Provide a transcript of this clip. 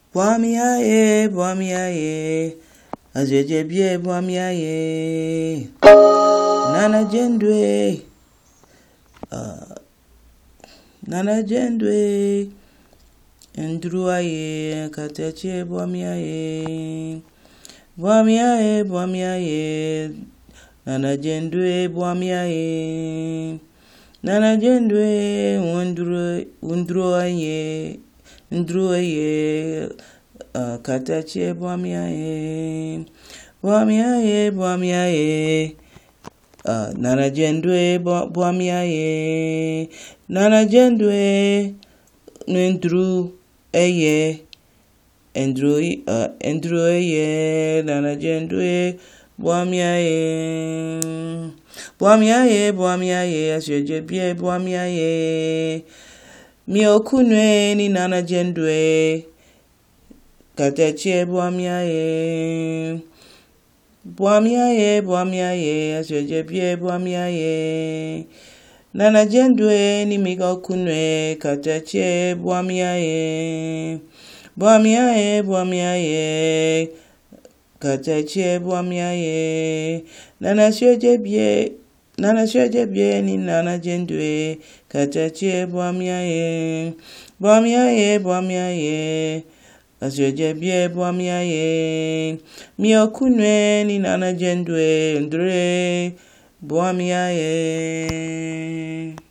Bwamiaye, Azejebie Bwamiaye, Nana Jendwe, Ndruaye, Kateche Bwamiaye, Nana Jendwe Bwamiaye, Nana Jendwe, Ndruaye, Katache Bwamiaye, Nana Jendwe Bwamiaye, Nana Jendwe, Ndruaye, Nana Jendwe Bwamiaye, Asejebie Bwamiaye, Miokunwe ni Nana Jendwe, Kateche Bwamiaye, Asejebie Bwamiaye, Nana Jendwe ni Miokunwe, Kateche Bwamiaye, Kateche Bwamiaye, Nana Sjojebie ni Nana Jendwe, Kateche Bwamiaye, Asejebie Bwamiaye, Miokunwe ni Nana Jendwe, Ndre Bwamiaye.